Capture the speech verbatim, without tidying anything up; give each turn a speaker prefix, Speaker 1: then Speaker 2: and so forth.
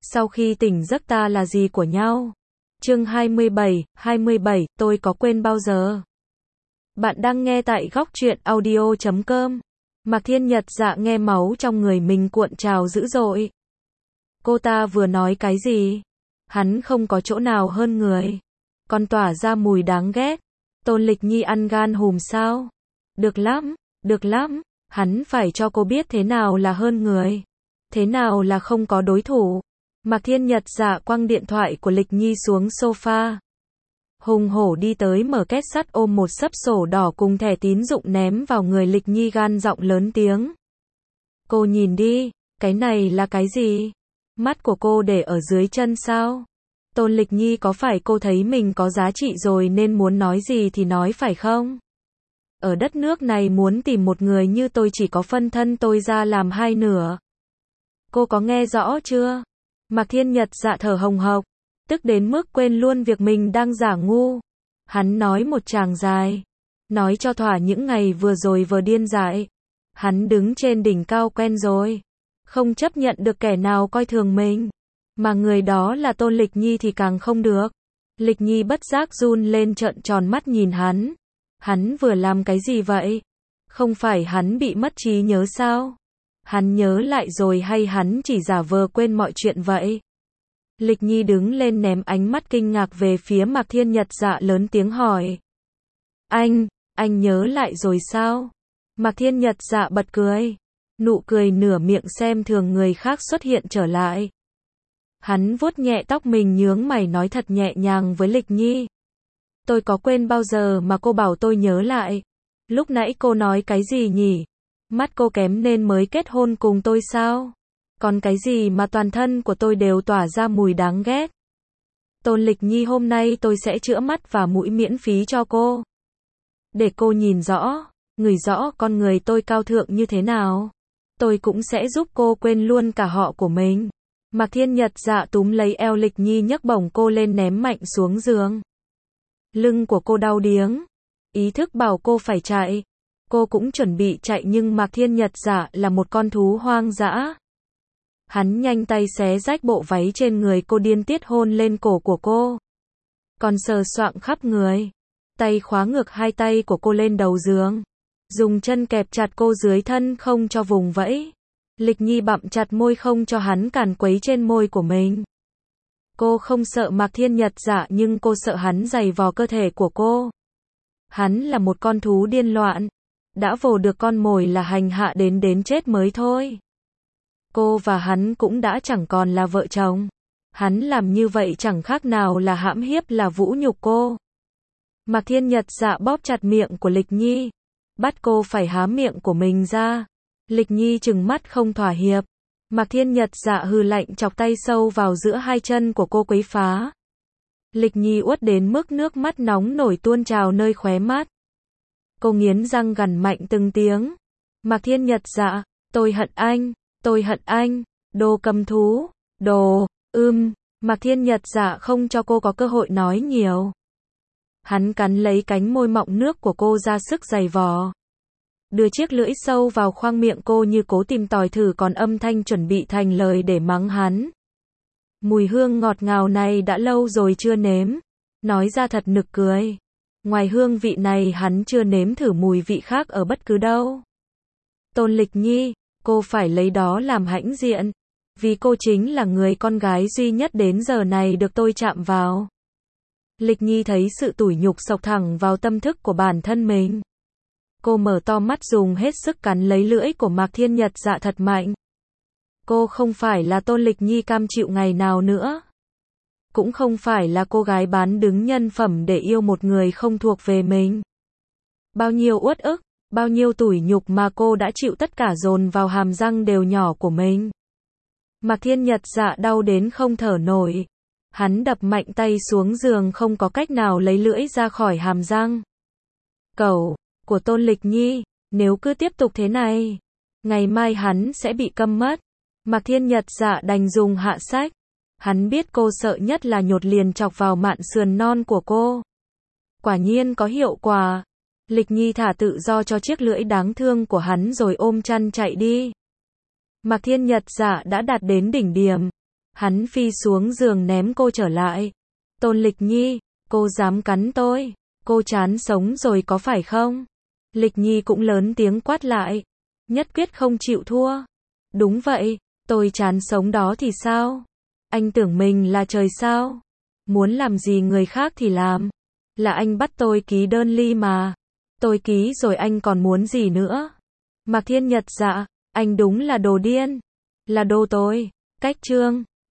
Speaker 1: Sau khi tỉnh giấc ta là gì của nhau? Chương hai mươi bảy, hai mươi bảy, tôi có quên bao giờ? Bạn đang nghe tại góc truyện audio chấm com. Mạc Thiên Nhật Dạ nghe máu trong người mình cuộn trào dữ dội. Cô ta vừa nói cái gì? Hắn không có chỗ nào hơn người. Còn tỏa ra mùi đáng ghét. Tôn Lịch Nhi ăn gan hùm sao? Được lắm, được lắm. Hắn phải cho cô biết thế nào là hơn người. Thế nào là không có đối thủ. Mạc Thiên Nhật Dạ quăng điện thoại của Lịch Nhi xuống sofa. Hùng hổ đi tới mở két sắt ôm một xấp sổ đỏ cùng thẻ tín dụng ném vào người Lịch Nhi, gan giọng lớn tiếng. Cô nhìn đi, cái này là cái gì? Mắt của cô để ở dưới chân sao? Tôn Lịch Nhi, có phải cô thấy mình có giá trị rồi nên muốn nói gì thì nói phải không? Ở đất nước này muốn tìm một người như tôi chỉ có phân thân tôi ra làm hai nửa. Cô có nghe rõ chưa? Mạc Thiên Nhật Dạ thở hồng hộc, tức đến mức quên luôn việc mình đang giả ngu. Hắn nói một tràng dài, nói cho thỏa những ngày vừa rồi vừa điên dại. Hắn đứng trên đỉnh cao quen rồi, không chấp nhận được kẻ nào coi thường mình. Mà người đó là Tôn Lịch Nhi thì càng không được. Lịch Nhi bất giác run lên, trợn tròn mắt nhìn hắn. Hắn vừa làm cái gì vậy? Không phải hắn bị mất trí nhớ sao? Hắn nhớ lại rồi hay hắn chỉ giả vờ quên mọi chuyện vậy? Lịch Nhi đứng lên ném ánh mắt kinh ngạc về phía Mạc Thiên Nhật Dạ, lớn tiếng hỏi. Anh, anh nhớ lại rồi sao? Mạc Thiên Nhật Dạ bật cười. Nụ cười nửa miệng xem thường người khác xuất hiện trở lại. Hắn vuốt nhẹ tóc mình, nhướng mày nói thật nhẹ nhàng với Lịch Nhi. Tôi có quên bao giờ mà cô bảo tôi nhớ lại? Lúc nãy cô nói cái gì nhỉ? Mắt cô kém nên mới kết hôn cùng tôi sao? Còn cái gì mà toàn thân của tôi đều tỏa ra mùi đáng ghét? Tôn Lịch Nhi, hôm nay tôi sẽ chữa mắt và mũi miễn phí cho cô. Để cô nhìn rõ, ngửi rõ con người tôi cao thượng như thế nào. Tôi cũng sẽ giúp cô quên luôn cả họ của mình. Mạc Thiên Nhật Dạ túm lấy eo Lịch Nhi, nhấc bổng cô lên ném mạnh xuống giường. Lưng của cô đau điếng. Ý thức bảo cô phải chạy. Cô cũng chuẩn bị chạy nhưng Mạc Thiên Nhật Dạ là một con thú hoang dã. Hắn nhanh tay xé rách bộ váy trên người cô, điên tiết hôn lên cổ của cô. Còn sờ soạng khắp người. Tay khóa ngược hai tay của cô lên đầu giường. Dùng chân kẹp chặt cô dưới thân không cho vùng vẫy. Lịch Nhi bặm chặt môi không cho hắn càn quấy trên môi của mình. Cô không sợ Mạc Thiên Nhật Dạ nhưng cô sợ hắn giày vò cơ thể của cô. Hắn là một con thú điên loạn. Đã vồ được con mồi là hành hạ đến đến chết mới thôi. Cô và hắn cũng đã chẳng còn là vợ chồng. Hắn làm như vậy chẳng khác nào là hãm hiếp, là vũ nhục cô. Mạc Thiên Nhật Dạ bóp chặt miệng của Lịch Nhi, bắt cô phải há miệng của mình ra. Lịch Nhi trừng mắt không thỏa hiệp. Mạc Thiên Nhật Dạ hừ lạnh, chọc tay sâu vào giữa hai chân của cô quấy phá. Lịch Nhi uất đến mức nước mắt nóng nổi tuôn trào nơi khóe mắt. Cô nghiến răng gằn mạnh từng tiếng. Mạc Thiên Nhật Dạ, tôi hận anh, tôi hận anh, đồ cầm thú, đồ, ưm. Mạc Thiên Nhật Dạ không cho cô có cơ hội nói nhiều. Hắn cắn lấy cánh môi mọng nước của cô, ra sức giày vò. Đưa chiếc lưỡi sâu vào khoang miệng cô như cố tìm tòi thử còn âm thanh chuẩn bị thành lời để mắng hắn. Mùi hương ngọt ngào này đã lâu rồi chưa nếm. Nói ra thật nực cười. Ngoài hương vị này hắn chưa nếm thử mùi vị khác ở bất cứ đâu. Tôn Lịch Nhi, cô phải lấy đó làm hãnh diện. Vì cô chính là người con gái duy nhất đến giờ này được tôi chạm vào. Lịch Nhi thấy sự tủi nhục xộc thẳng vào tâm thức của bản thân mình. Cô mở to mắt, dùng hết sức cắn lấy lưỡi của Mạc Thiên Nhật Dạ thật mạnh. Cô không phải là Tôn Lịch Nhi cam chịu ngày nào nữa. Cũng không phải là cô gái bán đứng nhân phẩm để yêu một người không thuộc về mình. Bao nhiêu uất ức, bao nhiêu tủi nhục mà cô đã chịu, tất cả dồn vào hàm răng đều nhỏ của mình. Mạc Thiên Nhật Dạ đau đến không thở nổi. Hắn đập mạnh tay xuống giường, không có cách nào lấy lưỡi ra khỏi hàm răng. Cẩu của Tôn Lịch Nhi, nếu cứ tiếp tục thế này, ngày mai hắn sẽ bị câm mất. Mạc Thiên Nhật Dạ đành dùng hạ sách. Hắn biết cô sợ nhất là nhột, liền chọc vào mạn sườn non của cô. Quả nhiên có hiệu quả. Lịch Nhi thả tự do cho chiếc lưỡi đáng thương của hắn rồi ôm chăn chạy đi. Mạc Thiên Nhật Dạ đã đạt đến đỉnh điểm. Hắn phi xuống giường ném cô trở lại. Tôn Lịch Nhi, cô dám cắn tôi, cô chán sống rồi có phải không? Lịch Nhi cũng lớn tiếng quát lại, nhất quyết không chịu thua. Đúng vậy, tôi chán sống đó thì sao? Anh tưởng mình là trời sao? Muốn làm gì người khác thì làm. Là anh bắt tôi ký đơn ly mà. Tôi ký rồi anh còn muốn gì nữa? Mạc Thiên Nhật dạ, anh đúng là đồ điên. Là đồ tôi. Cách chương